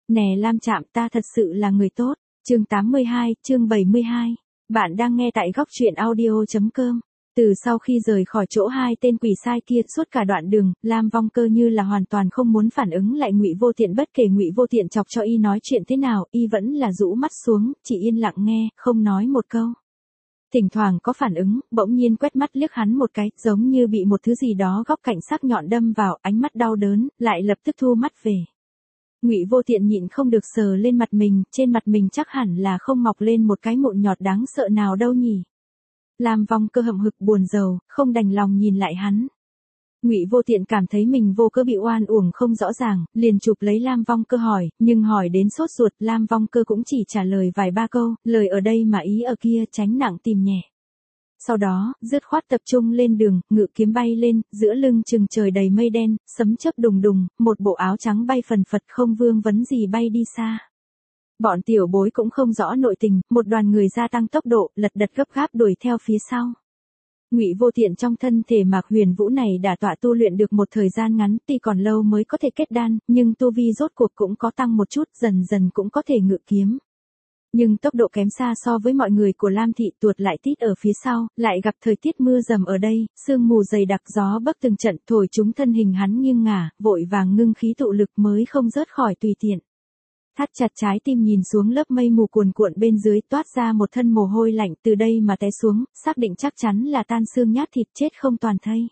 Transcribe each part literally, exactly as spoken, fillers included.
Nè Lam Trạm, ta thật sự là người tốt. Chương tám mươi hai, chương bảy mươi hai. Bạn đang nghe tại góc truyện audio chấm com. Từ sau khi rời khỏi chỗ hai tên quỷ sai kia, suốt cả đoạn đường, Lam Vong Cơ như là hoàn toàn không muốn phản ứng lại Ngụy Vô Tiện, bất kể Ngụy Vô Tiện chọc cho y nói chuyện thế nào, y vẫn là rũ mắt xuống, chỉ yên lặng nghe, không nói một câu. Thỉnh thoảng có phản ứng, bỗng nhiên quét mắt liếc hắn một cái, giống như bị một thứ gì đó góc cạnh sắc nhọn đâm vào, ánh mắt đau đớn, lại lập tức thu mắt về. Ngụy Vô Tiện nhịn không được sờ lên mặt mình, trên mặt mình chắc hẳn là không mọc lên một cái mụn nhọt đáng sợ nào đâu nhỉ. Lam Vong Cơ hậm hực buồn rầu, không đành lòng nhìn lại hắn. Ngụy Vô Tiện cảm thấy mình vô cớ bị oan uổng không rõ ràng, liền chụp lấy Lam Vong Cơ hỏi, nhưng hỏi đến sốt ruột, Lam Vong Cơ cũng chỉ trả lời vài ba câu, lời ở đây mà ý ở kia, tránh nặng tìm nhẹ. Sau đó, dứt khoát tập trung lên đường, ngự kiếm bay lên, giữa lưng chừng trời đầy mây đen, sấm chớp đùng đùng, một bộ áo trắng bay phần phật không vương vấn gì bay đi xa. Bọn tiểu bối cũng không rõ nội tình, một đoàn người gia tăng tốc độ, lật đật gấp gáp đuổi theo phía sau. Ngụy Vô Tiện trong thân thể Mạc Huyền Vũ này đã tọa tu luyện được một thời gian ngắn, tuy còn lâu mới có thể kết đan, nhưng tu vi rốt cuộc cũng có tăng một chút, dần dần cũng có thể ngự kiếm. Nhưng tốc độ kém xa so với mọi người của Lam Thị, tuột lại tít ở phía sau, lại gặp thời tiết mưa dầm ở đây, sương mù dày đặc, gió bấc từng trận thổi chúng thân hình hắn nghiêng ngả, vội vàng ngưng khí tụ lực mới không rớt khỏi tùy tiện. Thắt chặt trái tim nhìn xuống lớp mây mù cuồn cuộn bên dưới, toát ra một thân mồ hôi lạnh, từ đây mà té xuống, xác định chắc chắn là tan xương nhát thịt, chết không toàn thây.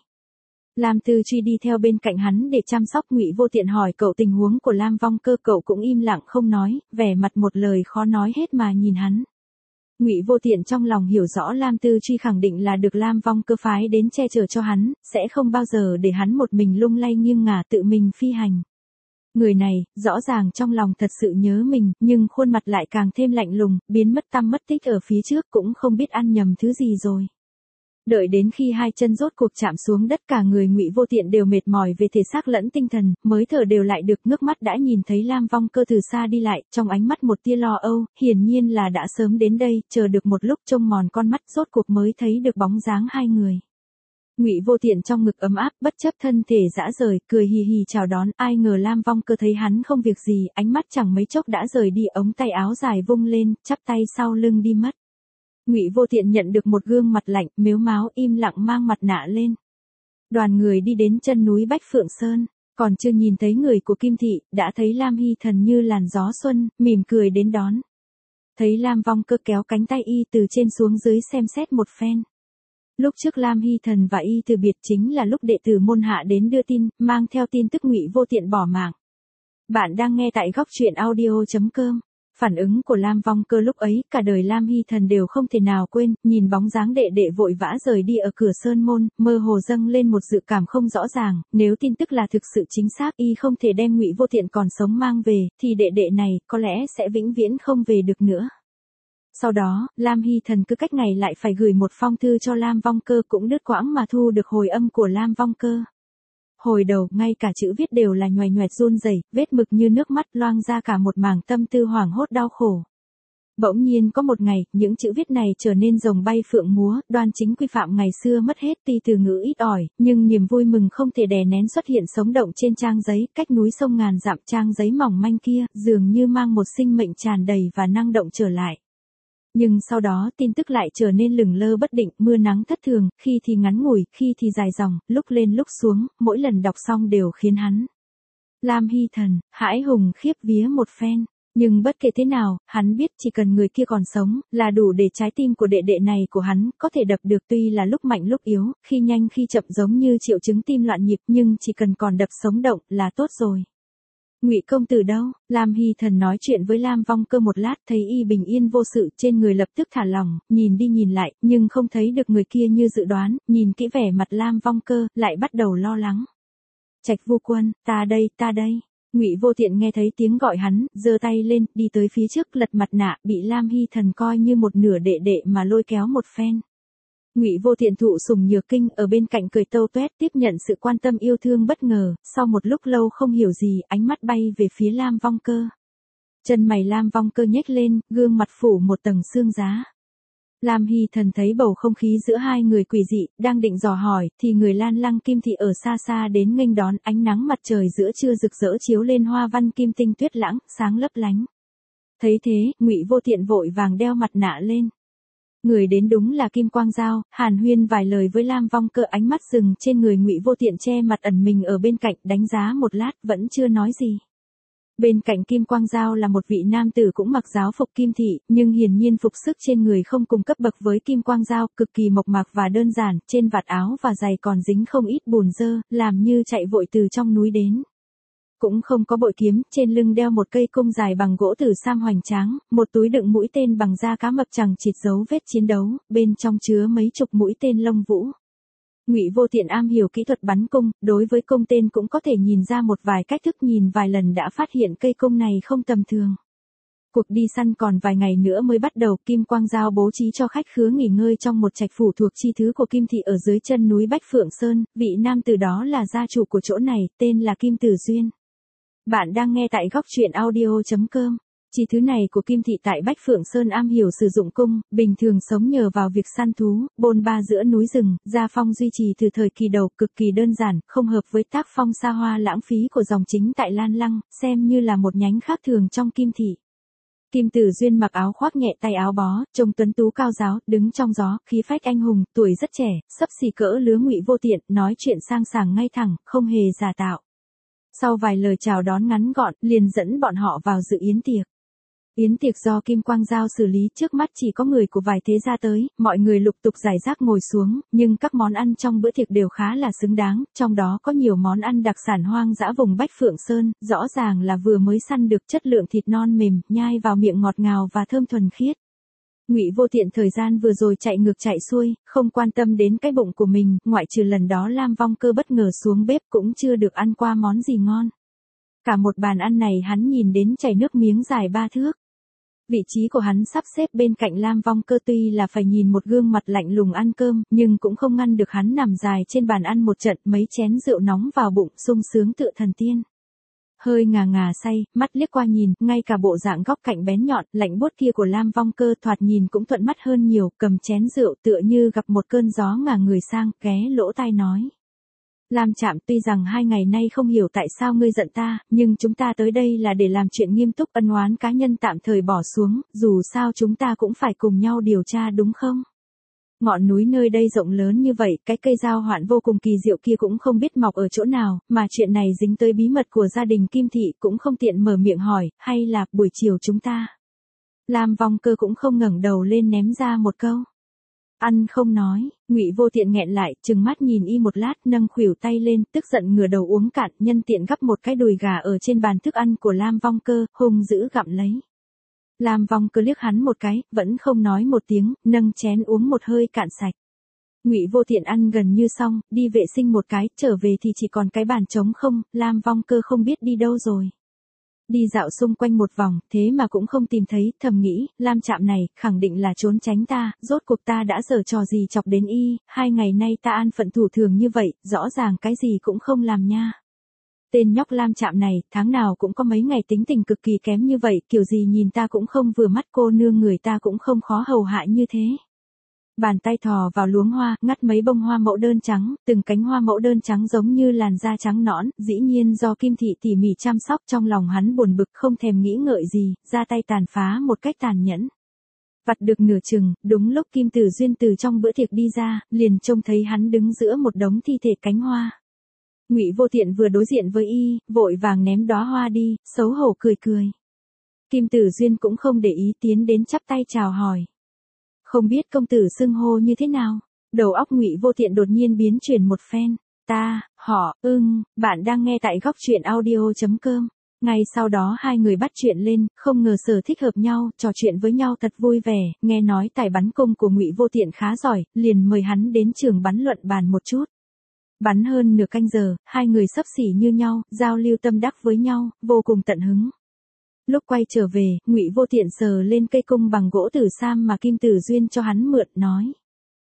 Lam Tư Truy đi theo bên cạnh hắn để chăm sóc. Ngụy Vô Tiện hỏi cậu tình huống của Lam Vong Cơ, cậu cũng im lặng không nói, vẻ mặt một lời khó nói hết mà nhìn hắn. Ngụy Vô Tiện trong lòng hiểu rõ Lam Tư Truy khẳng định là được Lam Vong Cơ phái đến che chở cho hắn, sẽ không bao giờ để hắn một mình lung lay nghiêng ngả tự mình phi hành. Người này, rõ ràng trong lòng thật sự nhớ mình, nhưng khuôn mặt lại càng thêm lạnh lùng, biến mất tăm mất tích ở phía trước, cũng không biết ăn nhầm thứ gì rồi. Đợi đến khi hai chân rốt cuộc chạm xuống đất, cả người Ngụy Vô Tiện đều mệt mỏi về thể xác lẫn tinh thần, mới thở đều lại được, ngước mắt đã nhìn thấy Lam Vong Cơ từ xa đi lại, trong ánh mắt một tia lo âu, hiển nhiên là đã sớm đến đây, chờ được một lúc trông mòn con mắt, rốt cuộc mới thấy được bóng dáng hai người. Ngụy Vô Tiện trong ngực ấm áp, bất chấp thân thể rã rời, cười hì hì chào đón, ai ngờ Lam Vong Cơ thấy hắn không việc gì, ánh mắt chẳng mấy chốc đã rời đi, ống tay áo dài vung lên, chắp tay sau lưng đi mất. Ngụy Vô Tiện nhận được một gương mặt lạnh, mếu máo, im lặng mang mặt nạ lên. Đoàn người đi đến chân núi Bách Phượng Sơn, còn chưa nhìn thấy người của Kim Thị, đã thấy Lam Hy Thần như làn gió xuân, mỉm cười đến đón. Thấy Lam Vong Cơ kéo cánh tay y từ trên xuống dưới xem xét một phen. Lúc trước Lam Hy Thần và y từ biệt chính là lúc đệ tử môn hạ đến đưa tin, mang theo tin tức Ngụy Vô Tiện bỏ mạng. Bạn đang nghe tại góc truyện audio chấm com. Phản ứng của Lam Vong Cơ lúc ấy, cả đời Lam Hy Thần đều không thể nào quên, nhìn bóng dáng đệ đệ vội vã rời đi ở cửa sơn môn, mơ hồ dâng lên một dự cảm không rõ ràng, nếu tin tức là thực sự chính xác, y không thể đem Ngụy Vô Tiện còn sống mang về, thì đệ đệ này, có lẽ sẽ vĩnh viễn không về được nữa. Sau đó, Lam Hy Thần cứ cách ngày lại phải gửi một phong thư cho Lam Vong Cơ, cũng đứt quãng mà thu được hồi âm của Lam Vong Cơ. Hồi đầu, ngay cả chữ viết đều là nhoài nhoẹt run rẩy, vết mực như nước mắt loang ra cả một mảng tâm tư hoảng hốt đau khổ. Bỗng nhiên có một ngày, những chữ viết này trở nên rồng bay phượng múa, đoan chính quy phạm ngày xưa mất hết, tuy từ ngữ ít ỏi, nhưng niềm vui mừng không thể đè nén xuất hiện sống động trên trang giấy, cách núi sông ngàn dặm, trang giấy mỏng manh kia, dường như mang một sinh mệnh tràn đầy và năng động trở lại. Nhưng sau đó tin tức lại trở nên lửng lơ bất định, mưa nắng thất thường, khi thì ngắn ngủi, khi thì dài dòng, lúc lên lúc xuống, mỗi lần đọc xong đều khiến hắn Lam Hy Thần hãi hùng khiếp vía một phen. Nhưng bất kể thế nào, hắn biết chỉ cần người kia còn sống, là đủ để trái tim của đệ đệ này của hắn có thể đập được, tuy là lúc mạnh lúc yếu, khi nhanh khi chậm giống như triệu chứng tim loạn nhịp, nhưng chỉ cần còn đập sống động là tốt rồi. Ngụy công tử đâu? Lam Hy Thần nói chuyện với Lam Vong Cơ một lát, thấy y bình yên vô sự, trên người lập tức thả lỏng, nhìn đi nhìn lại, nhưng không thấy được người kia như dự đoán, nhìn kỹ vẻ mặt Lam Vong Cơ, lại bắt đầu lo lắng. Trạch Vu Quân, ta đây, ta đây. Ngụy Vô Tiện nghe thấy tiếng gọi hắn, giơ tay lên, đi tới phía trước, lật mặt nạ, bị Lam Hy Thần coi như một nửa đệ đệ mà lôi kéo một phen. Ngụy Vô Tiện thụ sủng nhược kinh, ở bên cạnh cười tâu toét, tiếp nhận sự quan tâm yêu thương bất ngờ, sau một lúc lâu không hiểu gì, ánh mắt bay về phía Lam Vong Cơ. Chân mày Lam Vong Cơ nhếch lên, gương mặt phủ một tầng sương giá. Lam Hy Thần thấy bầu không khí giữa hai người quỷ dị, đang định dò hỏi, thì người Lan Lăng Kim Thị ở xa xa đến nghênh đón. Ánh nắng mặt trời giữa trưa rực rỡ chiếu lên hoa văn kim tinh tuyết lãng, sáng lấp lánh. Thấy thế, Ngụy Vô Tiện vội vàng đeo mặt nạ lên. Người đến đúng là Kim Quang Dao. Hàn huyên vài lời với Lam Vong Cơ, ánh mắt dừng trên người Ngụy Vô Tiện che mặt ẩn mình ở bên cạnh, đánh giá một lát vẫn chưa nói gì. Bên cạnh Kim Quang Dao là một vị nam tử cũng mặc giáo phục Kim Thị, nhưng hiển nhiên phục sức trên người không cùng cấp bậc với Kim Quang Dao, cực kỳ mộc mạc và đơn giản, trên vạt áo và giày còn dính không ít bùn dơ, làm như chạy vội từ trong núi đến. Cũng không có bội kiếm, trên lưng đeo một cây cung dài bằng gỗ tử sam hoành tráng, một túi đựng mũi tên bằng da cá mập chằng chịt dấu vết chiến đấu, bên trong chứa mấy chục mũi tên lông vũ. Ngụy Vô Tiện am hiểu kỹ thuật bắn cung, đối với cung tên cũng có thể nhìn ra một vài cách thức, nhìn vài lần đã phát hiện cây cung này không tầm thường. Cuộc đi săn còn vài ngày nữa mới bắt đầu. Kim Quang Dao bố trí cho khách khứa nghỉ ngơi trong một trạch phủ thuộc chi thứ của Kim Thị ở dưới chân núi Bách Phượng Sơn, vị nam tử đó là gia chủ của chỗ này, tên là Kim Tử Duyên. Bạn đang nghe tại góc truyện audio chấm com. Chi thứ này của Kim Thị tại Bách Phượng Sơn am hiểu sử dụng cung, bình thường sống nhờ vào việc săn thú, bôn ba giữa núi rừng, gia phong duy trì từ thời kỳ đầu, cực kỳ đơn giản, không hợp với tác phong xa hoa lãng phí của dòng chính tại Lan Lăng, xem như là một nhánh khác thường trong Kim Thị. Kim Tử Duyên mặc áo khoác nhẹ, tay áo bó, trông tuấn tú cao giáo, đứng trong gió, khí phách anh hùng, tuổi rất trẻ, xấp xì cỡ lứa Ngụy Vô Tiện, nói chuyện sang sảng ngay thẳng, không hề giả tạo. Sau vài lời chào đón ngắn gọn, liền dẫn bọn họ vào dự yến tiệc. Yến tiệc do Kim Quang Dao xử lý, trước mắt chỉ có người của vài thế gia tới, mọi người lục tục rải rác ngồi xuống, nhưng các món ăn trong bữa tiệc đều khá là xứng đáng, trong đó có nhiều món ăn đặc sản hoang dã vùng Bách Phượng Sơn, rõ ràng là vừa mới săn được, chất lượng thịt non mềm, nhai vào miệng ngọt ngào và thơm thuần khiết. Ngụy Vô Tiện thời gian vừa rồi chạy ngược chạy xuôi, không quan tâm đến cái bụng của mình, ngoại trừ lần đó Lam Vong Cơ bất ngờ xuống bếp cũng chưa được ăn qua món gì ngon. Cả một bàn ăn này hắn nhìn đến chảy nước miếng dài ba thước. Vị trí của hắn sắp xếp bên cạnh Lam Vong Cơ, tuy là phải nhìn một gương mặt lạnh lùng ăn cơm, nhưng cũng không ngăn được hắn nằm dài trên bàn ăn một trận, mấy chén rượu nóng vào bụng, sung sướng tựa thần tiên. Hơi ngà ngà say, mắt liếc qua nhìn, ngay cả bộ dạng góc cạnh bén nhọn, lạnh buốt kia của Lam Vong Cơ thoạt nhìn cũng thuận mắt hơn nhiều, cầm chén rượu tựa như gặp một cơn gió ngả người sang, ghé lỗ tai nói. Lam Trạm, tuy rằng hai ngày nay không hiểu tại sao ngươi giận ta, nhưng chúng ta tới đây là để làm chuyện nghiêm túc, ân oán cá nhân tạm thời bỏ xuống, dù sao chúng ta cũng phải cùng nhau điều tra đúng không? Ngọn núi nơi đây rộng lớn như vậy, cái cây giao hoạn vô cùng kỳ diệu kia cũng không biết mọc ở chỗ nào, mà chuyện này dính tới bí mật của gia đình Kim Thị, cũng không tiện mở miệng hỏi, hay là buổi chiều chúng ta. Lam Vong Cơ cũng không ngẩng đầu lên, ném ra một câu. Ăn không nói. Ngụy Vô Tiện nghẹn lại, trừng mắt nhìn y một lát, nâng khuỷu tay lên, tức giận ngửa đầu uống cạn, nhân tiện gắp một cái đùi gà ở trên bàn thức ăn của Lam Vong Cơ, hung dữ gặm lấy. Lam Vong Cơ liếc hắn một cái, vẫn không nói một tiếng, nâng chén uống một hơi cạn sạch. Ngụy Vô Tiện ăn gần như xong, đi vệ sinh một cái, trở về thì chỉ còn cái bàn trống không, Lam Vong Cơ không biết đi đâu rồi. Đi dạo xung quanh một vòng, thế mà cũng không tìm thấy, thầm nghĩ, Lam Trạm này, khẳng định là trốn tránh ta, rốt cuộc ta đã giở trò gì chọc đến y, hai ngày nay ta an phận thủ thường như vậy, rõ ràng cái gì cũng không làm nha. Tên nhóc Lam Trạm này, tháng nào cũng có mấy ngày tính tình cực kỳ kém như vậy, kiểu gì nhìn ta cũng không vừa mắt, cô nương người ta cũng không khó hầu hạ như thế. Bàn tay thò vào luống hoa, ngắt mấy bông hoa mẫu đơn trắng, từng cánh hoa mẫu đơn trắng giống như làn da trắng nõn, dĩ nhiên do Kim Thị tỉ mỉ chăm sóc, trong lòng hắn buồn bực không thèm nghĩ ngợi gì, ra tay tàn phá một cách tàn nhẫn. Vặt được nửa chừng, đúng lúc Kim Tử Duyên từ trong bữa tiệc đi ra, liền trông thấy hắn đứng giữa một đống thi thể cánh hoa. Ngụy Vô Tiện vừa đối diện với y, vội vàng ném đóa hoa đi, xấu hổ cười cười. Kim Tử Duyên cũng không để ý, tiến đến chắp tay chào hỏi. Không biết công tử xưng hô như thế nào? Đầu óc Ngụy Vô Tiện đột nhiên biến chuyển một phen. Ta, họ, ưng, bạn đang nghe tại góc truyện audio chấm com. Ngay sau đó hai người bắt chuyện lên, không ngờ sở thích hợp nhau, trò chuyện với nhau thật vui vẻ, nghe nói tài bắn cung của Ngụy Vô Tiện khá giỏi, liền mời hắn đến trường bắn luận bàn một chút. Bắn hơn nửa canh giờ, hai người xấp xỉ như nhau, giao lưu tâm đắc với nhau, vô cùng tận hứng. Lúc quay trở về, Ngụy Vô Tiện sờ lên cây cung bằng gỗ tử sam mà Kim Tử Duyên cho hắn mượn, nói.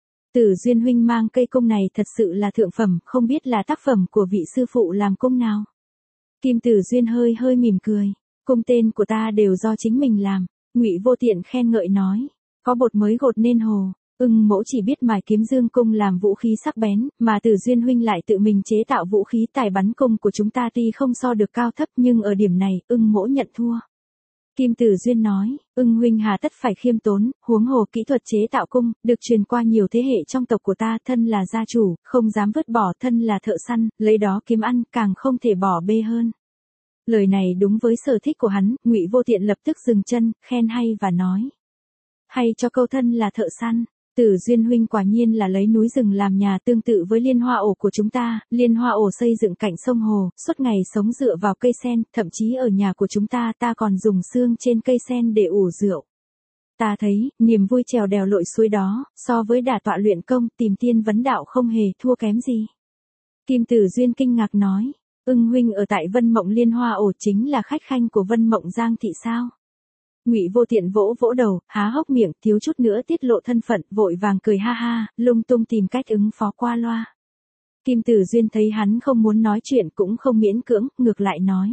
Tử Duyên huynh mang cây cung này thật sự là thượng phẩm, không biết là tác phẩm của vị sư phụ làm cung nào. Kim Tử Duyên hơi hơi mỉm cười. Cung tên của ta đều do chính mình làm. Ngụy Vô Tiện khen ngợi nói. có bột mới gột nên hồ. Ưng Mỗ chỉ biết mài kiếm dương cung làm vũ khí sắc bén, mà Tử Duyên huynh lại tự mình chế tạo vũ khí tài bắn cung của chúng ta tuy không so được cao thấp nhưng ở điểm này, Ưng Mỗ nhận thua. Kim Tử Duyên nói, Ưng huynh hà tất phải khiêm tốn, huống hồ kỹ thuật chế tạo cung, được truyền qua nhiều thế hệ trong tộc của ta, thân là gia chủ, không dám vứt bỏ, thân là thợ săn, lấy đó kiếm ăn, càng không thể bỏ bê hơn. Lời này đúng với sở thích của hắn, Ngụy Vô Tiện lập tức dừng chân, khen hay và nói. Hay cho câu thân là thợ săn. Tử Duyên huynh quả nhiên là lấy núi rừng làm nhà, tương tự với liên hoa ổ của chúng ta, liên hoa ổ xây dựng cạnh sông hồ, suốt ngày sống dựa vào cây sen, thậm chí ở nhà của chúng ta ta còn dùng xương trên cây sen để ủ rượu. Ta thấy, niềm vui trèo đèo lội suối đó, so với đả tọa luyện công, tìm tiên vấn đạo không hề thua kém gì. Kim Tử Duyên kinh ngạc nói, Ưng huynh ở tại Vân Mộng liên hoa ổ chính là khách khanh của Vân Mộng Giang thị sao? Ngụy Vô Tiện vỗ vỗ đầu, há hốc miệng, thiếu chút nữa tiết lộ thân phận, vội vàng cười ha ha, lung tung tìm cách ứng phó qua loa. Kim Tử Duyên thấy hắn không muốn nói chuyện cũng không miễn cưỡng, ngược lại nói.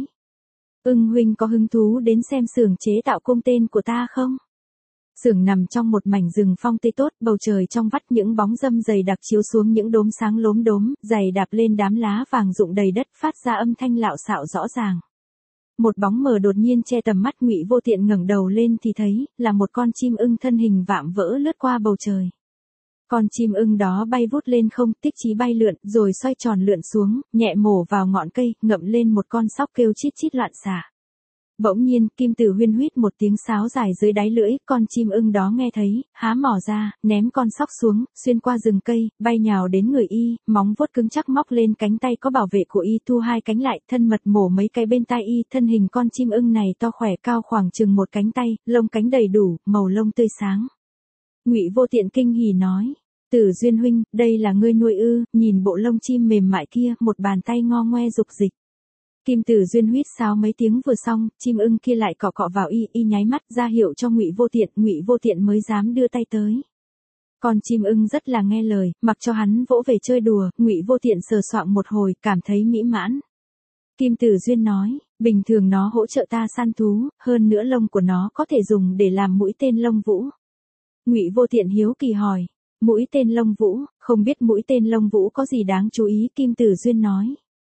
Ưng huynh có hứng thú đến xem xưởng chế tạo cung tên của ta không? Xưởng nằm trong một mảnh rừng phong tươi tốt, bầu trời trong vắt những bóng râm dày đặc chiếu xuống những đốm sáng lốm đốm, dày đạp lên đám lá vàng rụng đầy đất phát ra âm thanh lạo xạo rõ ràng. Một bóng mờ đột nhiên che tầm mắt, Ngụy Vô Tiện ngẩng đầu lên thì thấy, là một con chim ưng thân hình vạm vỡ lướt qua bầu trời. Con chim ưng đó bay vút lên không, tích chí bay lượn, rồi xoay tròn lượn xuống, nhẹ mổ vào ngọn cây, ngậm lên một con sóc kêu chít chít loạn xạ. Bỗng nhiên, Kim Tử Huyên huýt một tiếng sáo dài dưới đáy lưỡi, con chim ưng đó nghe thấy, há mỏ ra, ném con sóc xuống, xuyên qua rừng cây, bay nhào đến người y, móng vuốt cứng chắc móc lên cánh tay có bảo vệ của y, thu hai cánh lại, thân mật mổ mấy cái bên tai y, thân hình con chim ưng này to khỏe cao khoảng chừng một cánh tay, lông cánh đầy đủ, màu lông tươi sáng. Ngụy Vô Tiện kinh hỉ nói, Tử Duyên huynh, đây là ngươi nuôi ư? Nhìn bộ lông chim mềm mại kia, một bàn tay ngo ngoe dục dịch. Kim Tử Duyên huýt sáo mấy tiếng vừa xong, chim ưng kia lại cọ cọ vào y, y nháy mắt ra hiệu cho Ngụy Vô Tiện, Ngụy Vô Tiện mới dám đưa tay tới. Con chim ưng rất là nghe lời, mặc cho hắn vỗ về chơi đùa, Ngụy Vô Tiện sờ soạng một hồi, cảm thấy mỹ mãn. Kim Tử Duyên nói, bình thường nó hỗ trợ ta săn thú, hơn nữa lông của nó có thể dùng để làm mũi tên lông vũ. Ngụy Vô Tiện hiếu kỳ hỏi, mũi tên lông vũ, không biết mũi tên lông vũ có gì đáng chú ý? Kim Tử Duyên nói.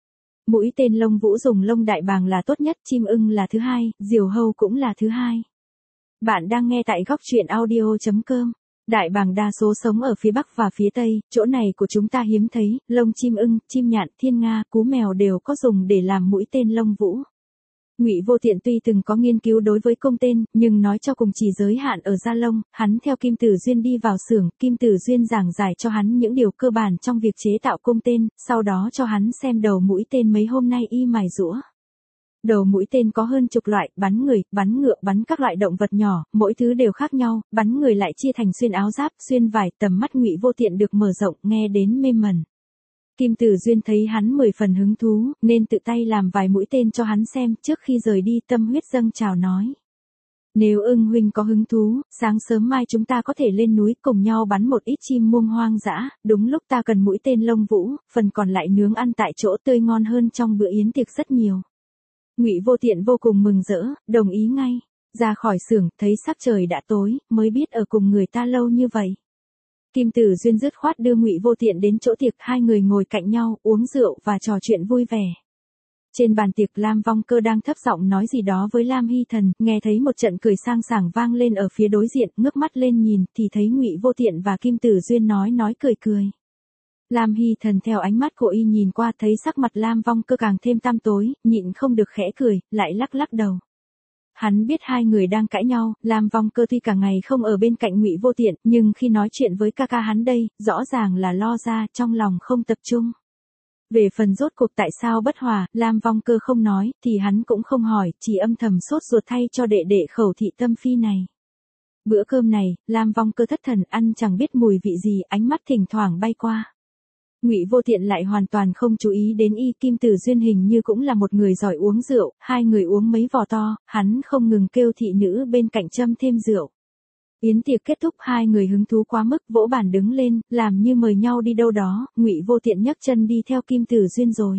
Mũi tên lông vũ dùng lông đại bàng là tốt nhất, chim ưng là thứ hai, diều hâu cũng là thứ hai. Bạn đang nghe tại góc truyện audio chấm com. Đại bàng đa số sống ở phía Bắc và phía Tây, chỗ này của chúng ta hiếm thấy, lông chim ưng, chim nhạn, thiên nga, cú mèo đều có dùng để làm mũi tên lông vũ. Ngụy Vô Tiện tuy từng có nghiên cứu đối với cung tên, nhưng nói cho cùng chỉ giới hạn ở da lông, hắn theo Kim Tử Duyên đi vào xưởng, Kim Tử Duyên giảng giải cho hắn những điều cơ bản trong việc chế tạo cung tên, sau đó cho hắn xem đầu mũi tên mấy hôm nay y mài giũa. Đầu mũi tên có hơn chục loại, bắn người, bắn ngựa, bắn các loại động vật nhỏ, mỗi thứ đều khác nhau, bắn người lại chia thành xuyên áo giáp, xuyên vải, tầm mắt Ngụy Vô Tiện được mở rộng, nghe đến mê mẩn. Kim Tử Duyên thấy hắn mười phần hứng thú, nên tự tay làm vài mũi tên cho hắn xem, trước khi rời đi tâm huyết dâng trào nói. Nếu Ưng huynh có hứng thú, sáng sớm mai chúng ta có thể lên núi cùng nhau bắn một ít chim muông hoang dã, đúng lúc ta cần mũi tên lông vũ, phần còn lại nướng ăn tại chỗ tươi ngon hơn trong bữa yến tiệc rất nhiều. Ngụy Vô Tiện vô cùng mừng rỡ, đồng ý ngay, ra khỏi xưởng, thấy sắc trời đã tối, mới biết ở cùng người ta lâu như vậy. Kim Tử Duyên dứt khoát đưa Ngụy Vô Tiện đến chỗ tiệc, hai người ngồi cạnh nhau, uống rượu và trò chuyện vui vẻ. Trên bàn tiệc Lam Vong Cơ đang thấp giọng nói gì đó với Lam Hy Thần, nghe thấy một trận cười sang sảng vang lên ở phía đối diện, ngước mắt lên nhìn, thì thấy Ngụy Vô Tiện và Kim Tử Duyên nói nói cười cười. Lam Hy Thần theo ánh mắt của y nhìn qua thấy sắc mặt Lam Vong Cơ càng thêm tăm tối, nhịn không được khẽ cười, lại lắc lắc đầu. Hắn biết hai người đang cãi nhau, Lam Vong Cơ tuy cả ngày không ở bên cạnh Ngụy Vô Tiện, nhưng khi nói chuyện với ca ca hắn đây, rõ ràng là lo ra, trong lòng không tập trung. Về phần rốt cuộc tại sao bất hòa, Lam Vong Cơ không nói, thì hắn cũng không hỏi, chỉ âm thầm sốt ruột thay cho đệ đệ Khẩu Thị Tâm Phi này. Bữa cơm này, Lam Vong Cơ thất thần ăn chẳng biết mùi vị gì, ánh mắt thỉnh thoảng bay qua. Ngụy Vô Tiện lại hoàn toàn không chú ý đến y. Kim Tử Duyên hình như cũng là một người giỏi uống rượu, hai người uống mấy vò to, hắn không ngừng kêu thị nữ bên cạnh châm thêm rượu. Yến tiệc kết thúc, hai người hứng thú quá mức, vỗ bàn đứng lên, làm như mời nhau đi đâu đó, Ngụy Vô Tiện nhấc chân đi theo Kim Tử Duyên rồi.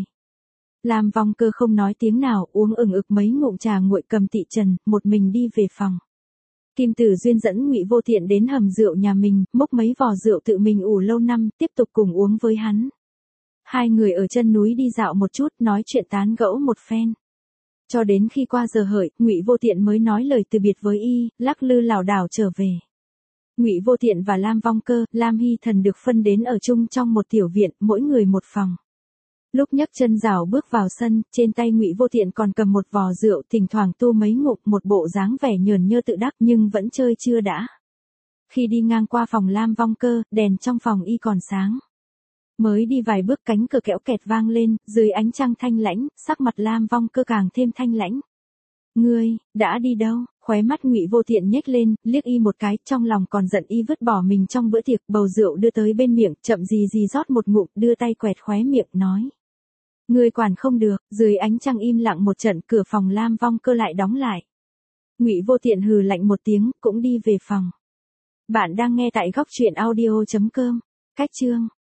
Lam Vong Cơ không nói tiếng nào, uống ửng ực mấy ngụm trà nguội cầm tị trần, một mình đi về phòng. Kim Tử Duyên dẫn Ngụy Vô Tiện đến hầm rượu nhà mình, múc mấy vò rượu tự mình ủ lâu năm, tiếp tục cùng uống với hắn. Hai người ở chân núi đi dạo một chút, nói chuyện tán gẫu một phen. Cho đến khi qua giờ hợi, Ngụy Vô Tiện mới nói lời từ biệt với y, lắc lư lảo đảo trở về. Ngụy Vô Tiện và Lam Vong Cơ, Lam Hy Thần được phân đến ở chung trong một tiểu viện, mỗi người một phòng. Lúc nhấc chân rào bước vào sân, trên tay Ngụy Vô Tiện còn cầm một vò rượu, thỉnh thoảng tu mấy ngụm, một bộ dáng vẻ nhờn nhơ tự đắc nhưng vẫn chơi chưa đã. Khi đi ngang qua phòng Lam Vong Cơ, đèn trong phòng y còn sáng. Mới đi vài bước cánh cửa kẽo kẹt vang lên, dưới ánh trăng thanh lãnh, sắc mặt Lam Vong Cơ càng thêm thanh lãnh. Ngươi, đã đi đâu? Khóe mắt Ngụy Vô Tiện nhếch lên, liếc y một cái, trong lòng còn giận y vứt bỏ mình trong bữa tiệc, bầu rượu đưa tới bên miệng, chậm gì gì rót một ngụm, đưa tay quẹt khóe miệng, nói. Ngươi quản không được, dưới ánh trăng im lặng một trận, cửa phòng Lam Vong Cơ lại đóng lại. Ngụy Vô Tiện hừ lạnh một tiếng, cũng đi về phòng. Bạn đang nghe tại góc truyện audio chấm com. Cách chương